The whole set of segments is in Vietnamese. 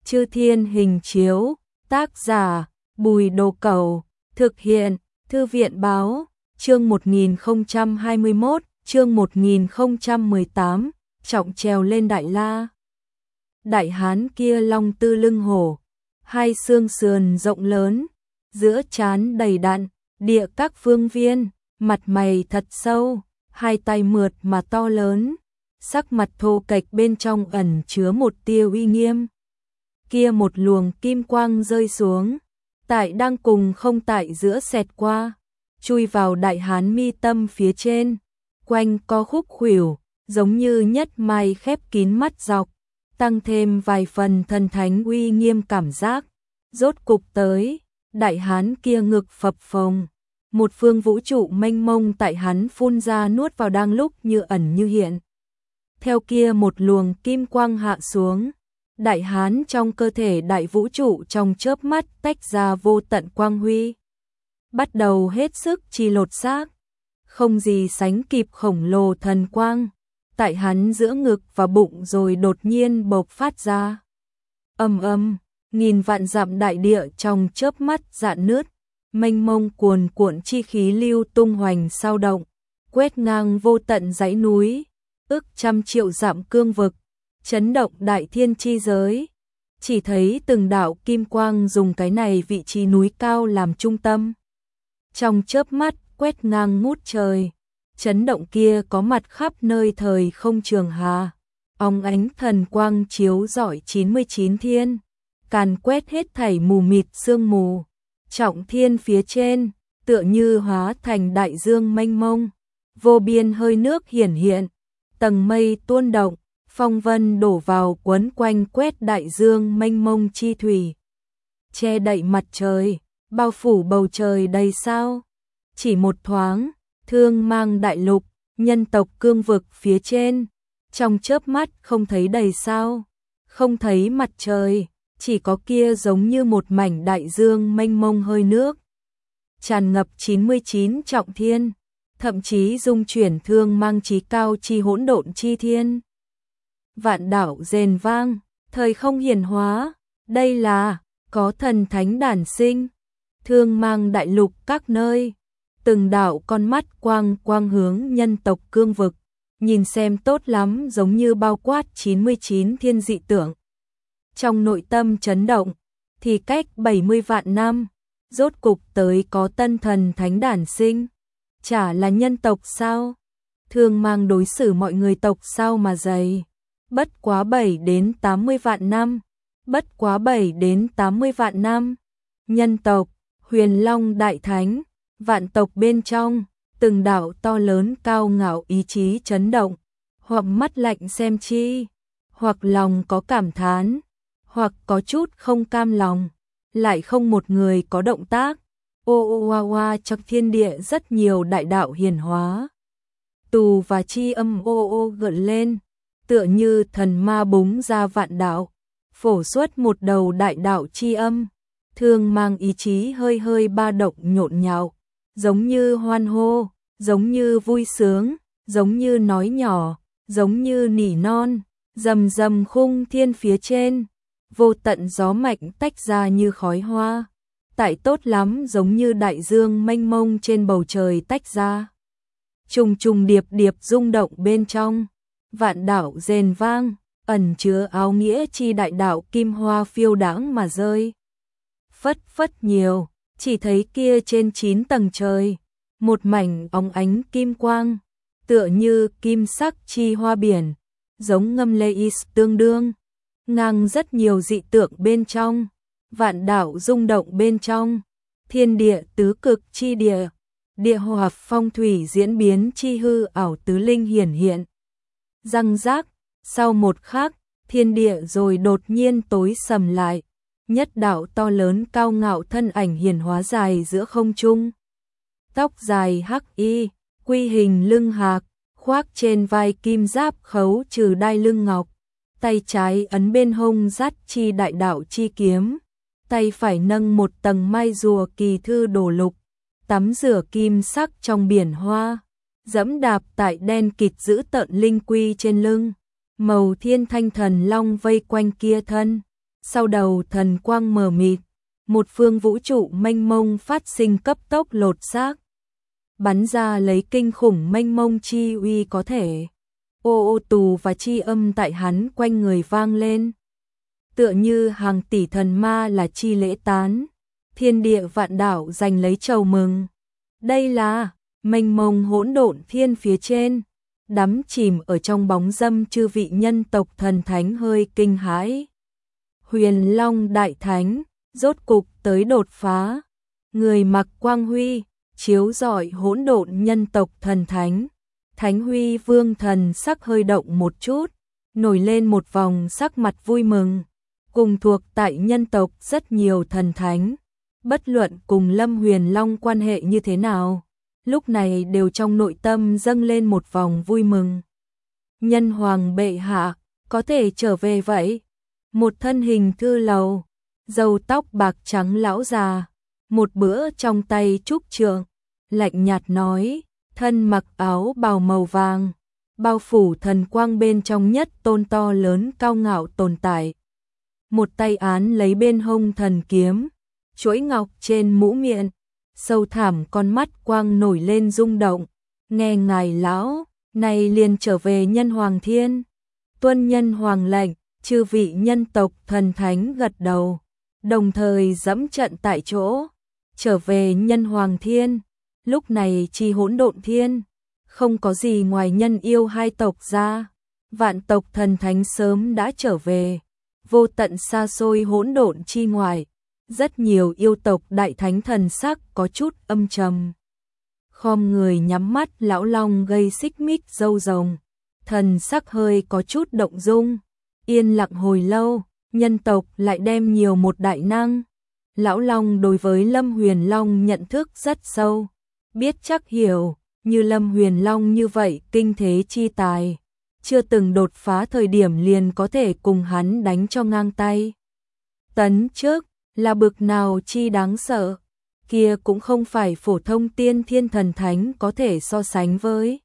Chư Thiên Hình Chiếu, tác giả Bùi Đồ Cẩu, thực hiện Thư viện Báo, chương 1021, chương 1018, trọng trèo lên Đại La. Đại hán kia long tư lưng hổ, hai xương sườn rộng lớn, giữa trán đầy đặn, địa các phương viên, mặt mày thật sâu, hai tay mượt mà to lớn, sắc mặt thô kệch bên trong ẩn chứa một tia uy nghiêm. Kia một luồng kim quang rơi xuống, tại đang cùng không tại giữa xẹt qua, chui vào đại hán mi tâm phía trên, quanh co khúc khuỷu, giống như nhất mai khép kín mắt dọc, tăng thêm vài phần thần thánh uy nghiêm cảm giác. Rốt cục tới, đại hán kia ngực phập phồng, một phương vũ trụ mênh mông tại hắn phun ra nuốt vào đang lúc như ẩn như hiện. Theo kia một luồng kim quang hạ xuống, đại hán trong cơ thể đại vũ trụ trong chớp mắt tách ra vô tận quang huy, bắt đầu hết sức chi lột xác, không gì sánh kịp khổng lồ thần quang, tại hắn giữa ngực và bụng rồi đột nhiên bộc phát ra. Ầm ầm, nghìn vạn dặm đại địa trong chớp mắt rạn nứt, mênh mông cuồn cuộn chi khí lưu tung hoành sao động, quét ngang vô tận dãy núi, ức trăm triệu dặm cương vực, chấn động đại thiên chi giới. Chỉ thấy từng đạo kim quang dùng cái này vị trí núi cao làm trung tâm, trong chớp mắt quét ngang ngút trời. Chấn động kia có mặt khắp nơi thời không trường hà, óng ánh thần quang chiếu rọi 99 thiên, càn quét hết thảy mù mịt sương mù. Trọng thiên phía trên, tựa như hóa thành đại dương mênh mông, vô biên hơi nước hiển hiện, tầng mây tuôn động, phong vân đổ vào quấn quanh quét đại dương mênh mông chi thủy, che đậy mặt trời, bao phủ bầu trời đầy sao. Chỉ một thoáng, Thương Mang đại lục, nhân tộc cương vực phía trên, trong chớp mắt không thấy đầy sao, không thấy mặt trời, chỉ có kia giống như một mảnh đại dương mênh mông hơi nước, tràn ngập 99 trọng thiên, thậm chí dung chuyển thương mang chí cao chi hỗn độn chi thiên. Vạn đảo rền vang, thời không hiển hóa, đây là có thần thánh đản sinh. Thương Mang đại lục các nơi, từng đạo con mắt quang quang hướng nhân tộc cương vực, nhìn xem tốt lắm, giống như bao quát 99 thiên dị tượng. Trong nội tâm chấn động, thì cách 70 vạn năm, rốt cục tới có tân thần thánh đản sinh. Chả là nhân tộc sao? Thương Mang đối xử mọi người tộc sao mà dày. Bất quá 7 đến 80 vạn năm, bất quá 7 đến 80 vạn năm. Nhân tộc, Huyền Long đại thánh, vạn tộc bên trong, từng đạo to lớn cao ngạo ý chí chấn động, hoặc mắt lạnh xem chi, hoặc lòng có cảm thán, hoặc có chút không cam lòng, lại không một người có động tác. Oa trong thiên địa rất nhiều đại đạo hiển hóa. Tù và chi âm gợn lên, tựa như thần ma búng ra vạn đạo, phổ xuất một đầu đại đạo chi âm. Thương Mang ý chí hơi hơi ba động nhộn nhạo, giống như hoan hô, giống như vui sướng, giống như nói nhỏ, giống như nỉ non, rầm rầm khung thiên phía trên, vô tận gió mạnh tách ra như khói hoa, tại tốt lắm giống như đại dương mênh mông trên bầu trời tách ra. Trùng trùng điệp điệp rung động bên trong, vạn đảo rền vang, ẩn chứa áo nghĩa chi đại đạo kim hoa phiêu đãng mà rơi. Phất phất nhiều, chỉ thấy kia trên 9 tầng trời, một mảnh óng ánh kim quang, tựa như kim sắc chi hoa biển, giống ngâm lê tương đương, ngang rất nhiều dị tượng bên trong, vạn đảo rung động bên trong, thiên địa tứ cực chi địa, địa hòa phong thủy diễn biến chi hư ảo tứ linh hiển hiện. Răng rác, sau một khắc, thiên địa rồi đột nhiên tối sầm lại. Nhất đạo to lớn cao ngạo thân ảnh hiển hóa dài giữa không trung. Tóc dài hắc y, quy hình lưng hạc, khoác trên vai kim giáp khấu trừ đai lưng ngọc, tay trái ấn bên hông dắt chi đại đạo chi kiếm, tay phải nâng một tầng mai rùa kỳ thư đồ lục, tắm rửa kim sắc trong biển hoa, dẫm đạp tại đen kịt giữ tợn linh quy trên lưng, màu thiên thanh thần long vây quanh kia thân. Sau đầu thần quang mờ mịt, một phương vũ trụ mênh mông phát sinh cấp tốc lột xác, bắn ra lấy kinh khủng mênh mông chi uy có thể. Ô ô tù và chi âm tại hắn quanh người vang lên. Tựa như hàng tỷ thần ma là chi lễ tán, thiên địa vạn đảo giành lấy chầu mừng. Đây là mênh mông hỗn độn thiên phía trên, đắm chìm ở trong bóng dâm chư vị nhân tộc thần thánh hơi kinh hãi. Huyền Long Đại Thánh, rốt cục tới đột phá, người mặc quang huy, chiếu rọi hỗn độn nhân tộc thần thánh. Thánh Huy Vương thần sắc hơi động một chút, nổi lên một vòng sắc mặt vui mừng. Cùng thuộc tại nhân tộc rất nhiều thần thánh, bất luận cùng Lâm Huyền Long quan hệ như thế nào, lúc này đều trong nội tâm dâng lên một vòng vui mừng. Nhân hoàng bệ hạ, có thể trở về vậy? Một thân hình thư lầu, râu tóc bạc trắng lão già, một bữa trong tay trúc trượng, lạnh nhạt nói, thân mặc áo bào màu vàng, bao phủ thần quang bên trong nhất tôn to lớn cao ngạo tồn tại. Một tay án lấy bên hông thần kiếm, chuỗi ngọc trên mũ miệng, sâu thẳm con mắt quang nổi lên rung động. Nghe ngài lão, này liền trở về nhân hoàng thiên. Tuân nhân hoàng lệnh, chư vị nhân tộc thần thánh gật đầu, đồng thời dẫm trận tại chỗ, trở về nhân hoàng thiên. Lúc này chi hỗn độn thiên, không có gì ngoài nhân yêu hai tộc ra, vạn tộc thần thánh sớm đã trở về. Vô tận xa xôi hỗn độn chi ngoài, rất nhiều yêu tộc đại thánh thần sắc có chút âm trầm. Khom người nhắm mắt lão long gây xích mích râu rồng, thần sắc hơi có chút động dung. Yên lặng hồi lâu, nhân tộc lại đem nhiều một đại năng. Lão long đối với Lâm Huyền Long nhận thức rất sâu, biết chắc hiểu, như Lâm Huyền Long như vậy kinh thế chi tài, chưa từng đột phá thời điểm liền có thể cùng hắn đánh cho ngang tay. Tấn trước là bực nào chi đáng sợ, kia cũng không phải phổ thông tiên thiên thần thánh có thể so sánh với.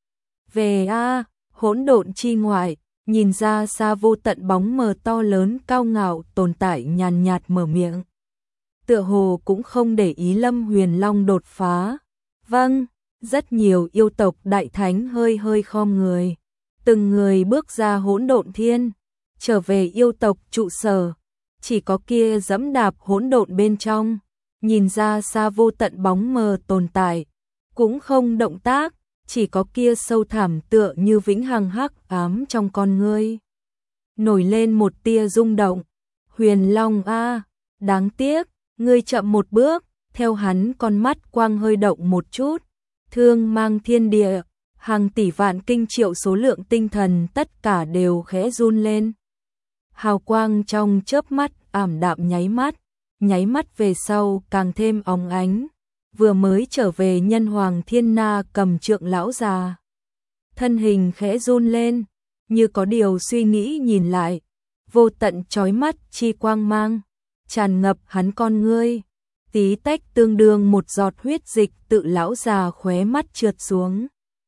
Về a, hỗn độn chi ngoại, nhìn ra xa vô tận bóng mờ to lớn cao ngạo tồn tại nhàn nhạt mở miệng. Tựa hồ cũng không để ý Lâm Huyền Long đột phá. Vâng, rất nhiều yêu tộc đại thánh hơi hơi khom người. Từng người bước ra hỗn độn thiên, trở về yêu tộc trụ sở. Chỉ có kia dẫm đạp hỗn độn bên trong, nhìn ra xa vô tận bóng mờ tồn tại, cũng không động tác, chỉ có kia sâu thẳm tựa như vĩnh hằng hắc ám trong con ngươi. Nổi lên một tia rung động. Huyền Long a, đáng tiếc, ngươi chậm một bước. Theo hắn con mắt quang hơi động một chút, thương mang thiên địa, hàng tỷ vạn kinh triệu số lượng tinh thần tất cả đều khẽ run lên. Hào quang trong chớp mắt ảm đạm nháy mắt về sau càng thêm óng ánh. Vừa mới trở về nhân hoàng thiên na cầm trượng lão già, thân hình khẽ run lên, như có điều suy nghĩ nhìn lại, vô tận chói mắt chi quang mang tràn ngập hắn con ngươi. Tí tách tương đương một giọt huyết dịch tự lão già khóe mắt trượt xuống,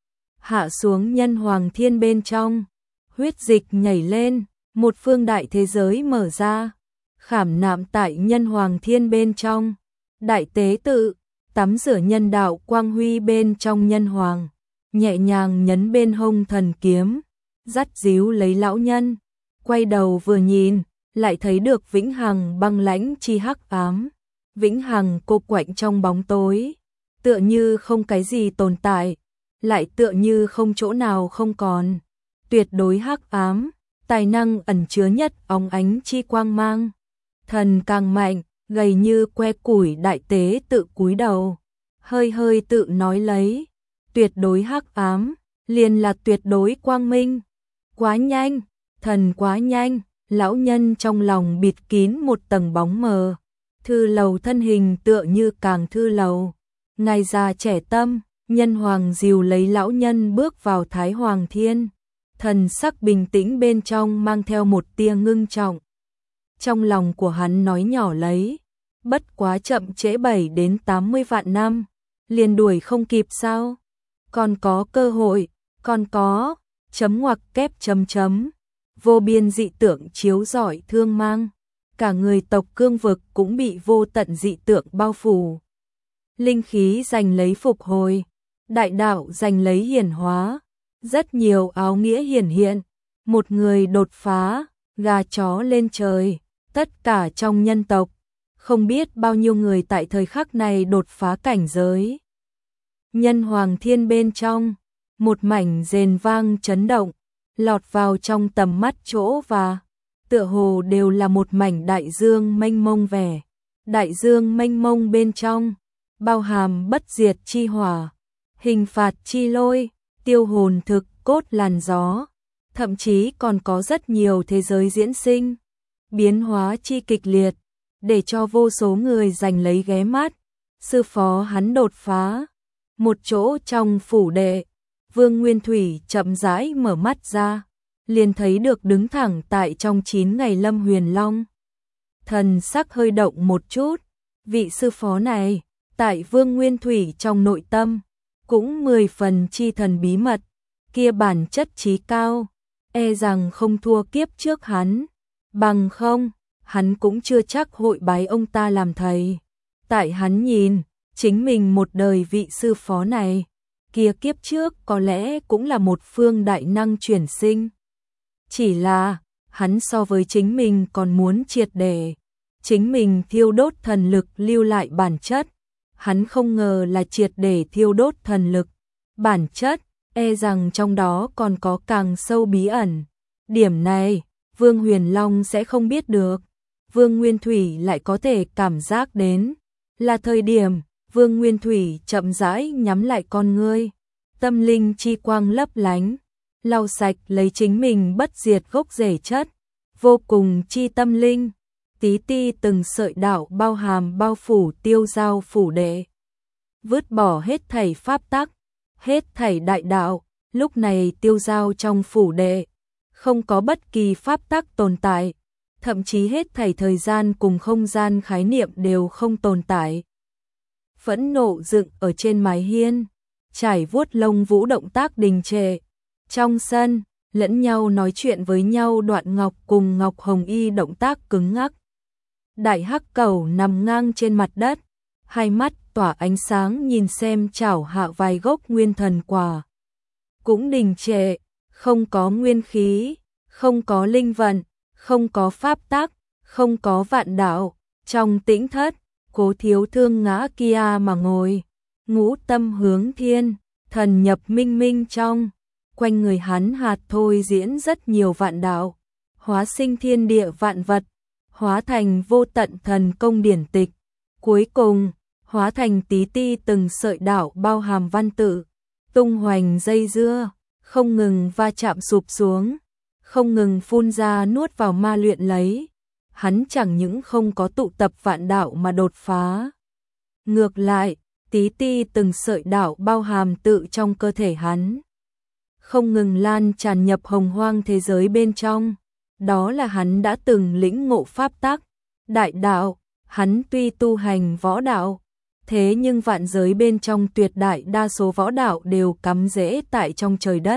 hạ xuống nhân hoàng thiên bên trong. Huyết dịch nhảy lên, một phương đại thế giới mở ra, khảm nạm tại nhân hoàng thiên bên trong. Đại tế tự, tắm rửa nhân đạo quang huy bên trong nhân hoàng, nhẹ nhàng nhấn bên hông thần kiếm, dắt díu lấy lão nhân. Quay đầu vừa nhìn, lại thấy được vĩnh hằng băng lãnh chi hắc ám. Vĩnh hằng cô quạnh trong bóng tối, tựa như không cái gì tồn tại, lại tựa như không chỗ nào không còn. Tuyệt đối hắc ám, tài năng ẩn chứa nhất óng ánh chi quang mang. Thần càng mạnh, gầy như que củi đại tế tự cúi đầu, hơi hơi tự nói lấy, tuyệt đối hắc ám, liền là tuyệt đối quang minh. Quá nhanh, thần quá nhanh, lão nhân trong lòng bịt kín một tầng bóng mờ. Thư lầu thân hình tựa như càng thư lầu, ngài già trẻ tâm, nhân hoàng dìu lấy lão nhân bước vào Thái Hoàng Thiên, thần sắc bình tĩnh bên trong mang theo một tia ngưng trọng. Trong lòng của hắn nói nhỏ lấy, bất quá chậm trễ 7 đến 80 vạn năm, liền đuổi không kịp sao? Còn có cơ hội, còn có, chấm ngoặc kép chấm chấm, vô biên dị tượng chiếu rọi thương mang. cả người tộc cương vực cũng bị vô tận dị tượng bao phủ. Linh khí giành lấy phục hồi, đại đạo giành lấy hiển hóa, rất nhiều áo nghĩa hiển hiện, một người đột phá, gà chó lên trời, tất cả trong nhân tộc, không biết bao nhiêu người tại thời khắc này đột phá cảnh giới. Nhân hoàng thiên bên trong, một mảnh rền vang chấn động, lọt vào trong tầm mắt chỗ và tựa hồ đều là một mảnh đại dương mênh mông vẻ. Đại dương mênh mông bên trong, bao hàm bất diệt chi hỏa, hình phạt chi lôi, tiêu hồn thực cốt làn gió, thậm chí còn có rất nhiều thế giới diễn sinh, biến hóa chi kịch liệt, để cho vô số người giành lấy ghé mắt. Sư phó hắn đột phá, một chỗ trong phủ đệ, Vương Nguyên Thủy chậm rãi mở mắt ra, liền thấy được đứng thẳng tại trong 9 ngày Lâm Huyền Long. Thần sắc hơi động một chút, vị sư phó này, tại Vương Nguyên Thủy trong nội tâm, cũng 10 phần chi thần bí mật, kia bản chất trí cao, e rằng không thua kiếp trước hắn, bằng không, hắn cũng chưa chắc hội bái ông ta làm thầy. Tại hắn nhìn, chính mình một đời vị sư phó này, kia kiếp trước có lẽ cũng là một phương đại năng chuyển sinh. Chỉ là, hắn so với chính mình còn muốn triệt để, chính mình thiêu đốt thần lực lưu lại bản chất. Hắn không ngờ là triệt để thiêu đốt thần lực, bản chất, e rằng trong đó còn có càng sâu bí ẩn. Điểm này, Vương Huyền Long sẽ không biết được. Vương Nguyên Thủy lại có thể cảm giác đến. Là thời điểm, Vương Nguyên Thủy chậm rãi nhắm lại con ngươi. Tâm linh chi quang lấp lánh, lau sạch lấy chính mình bất diệt gốc rễ chất. Vô cùng chi tâm linh, tí ti từng sợi đạo bao hàm bao phủ tiêu giao phủ đệ. Vứt bỏ hết thảy pháp tắc, hết thảy đại đạo, lúc này tiêu giao trong phủ đệ. Không có bất kỳ pháp tắc tồn tại, thậm chí hết thảy thời gian cùng không gian khái niệm đều không tồn tại. Phẫn nộ dựng ở trên mái hiên, trải vuốt lông vũ động tác đình trệ. Trong sân, lẫn nhau nói chuyện với nhau Đoạn Ngọc cùng Ngọc Hồng Y động tác cứng ngắc. Đại hắc cẩu nằm ngang trên mặt đất, hai mắt tỏa ánh sáng nhìn xem chảo hạ vài gốc nguyên thần quả. Cũng đình trệ, không có nguyên khí, không có linh vận, không có pháp tắc, không có vạn đạo. Trong tĩnh thất, Cố Thiếu Thương ngã kia mà ngồi, ngũ tâm hướng thiên, thần nhập minh minh trong. Quanh người hắn hạt thôi diễn rất nhiều vạn đạo, hóa sinh thiên địa vạn vật, hóa thành vô tận thần công điển tịch. Cuối cùng, hóa thành tí ti từng sợi đạo bao hàm văn tự, tung hoành dây dưa, không ngừng va chạm sụp xuống, không ngừng phun ra nuốt vào ma luyện lấy. Hắn chẳng những không có tụ tập vạn đạo mà đột phá. Ngược lại, tí ti từng sợi đạo bao hàm tự trong cơ thể hắn, không ngừng lan tràn nhập hồng hoang thế giới bên trong. Đó là hắn đã từng lĩnh ngộ pháp tắc, đại đạo. Hắn tuy tu hành võ đạo, thế nhưng vạn giới bên trong tuyệt đại đa số võ đạo đều cắm rễ tại trong trời đất.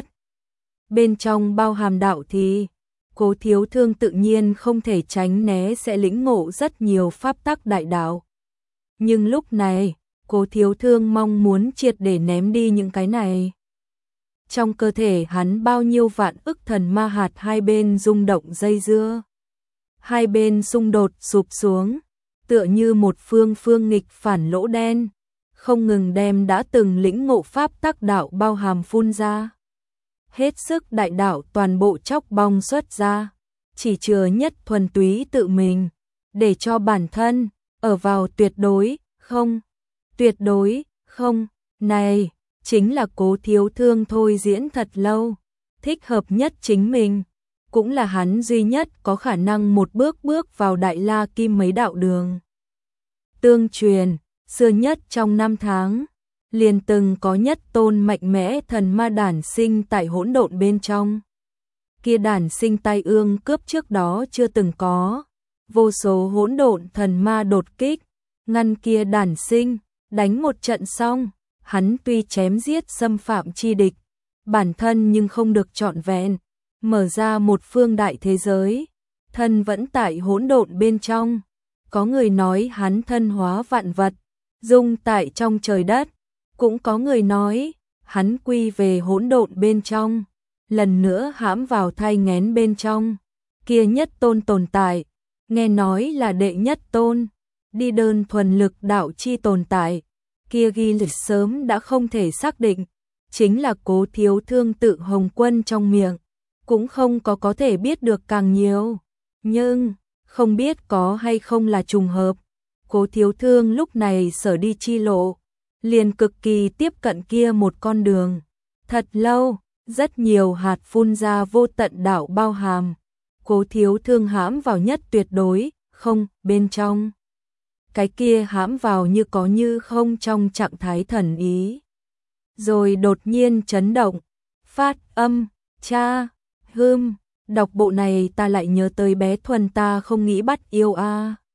Bên trong bao hàm đạo thì, Cố Thiếu Thương tự nhiên không thể tránh né sẽ lĩnh ngộ rất nhiều pháp tắc đại đạo. Nhưng lúc này, Cố Thiếu Thương mong muốn triệt để ném đi những cái này. Trong cơ thể hắn bao nhiêu vạn ức thần ma hạt hai bên rung động dây dưa. Hai bên xung đột sụp xuống, tựa như một phương nghịch phản lỗ đen, không ngừng đem đã từng lĩnh ngộ pháp tắc đạo bao hàm phun ra. Hết sức đại đạo toàn bộ chóc bong xuất ra, chỉ chừa nhất thuần túy tự mình, để cho bản thân ở vào tuyệt đối không, này chính là Cố Thiếu Thương thôi diễn thật lâu, thích hợp nhất chính mình, cũng là hắn duy nhất có khả năng một bước bước vào Đại La Kim mấy đạo đường. Tương truyền, xưa nhất trong năm tháng, liền từng có nhất tôn mạnh mẽ thần ma đản sinh tại hỗn độn bên trong. Kia đản sinh tai ương cướp trước đó chưa từng có, vô số hỗn độn thần ma đột kích, ngăn kia đản sinh, đánh một trận xong, hắn tuy chém giết xâm phạm chi địch, bản thân nhưng không được trọn vẹn, mở ra một phương đại thế giới, thân vẫn tại hỗn độn bên trong. Có người nói hắn thân hóa vạn vật, dung tại trong trời đất, cũng có người nói hắn quy về hỗn độn bên trong, lần nữa hãm vào thai nghén bên trong. Kia nhất tôn tồn tại, nghe nói là đệ nhất tôn, đi đơn thuần lực đạo chi tồn tại, kia ghi lịch sớm đã không thể xác định, chính là Cố Thiếu Thương tự Hồng Quân trong miệng, cũng không có thể biết được càng nhiều, nhưng không biết có hay không là trùng hợp. Cố Thiếu Thương lúc này sở đi chi lộ, liền cực kỳ tiếp cận kia một con đường. Thật lâu, rất nhiều hạt phun ra vô tận đạo bao hàm. Cố Thiếu Thương hãm vào nhất tuyệt đối, không, bên trong. Cái kia hãm vào như có như không trong trạng thái thần ý. Rồi đột nhiên chấn động, phát âm, cha, đọc bộ này ta lại nhớ tới bé Thuần ta không nghĩ bắt yêu a.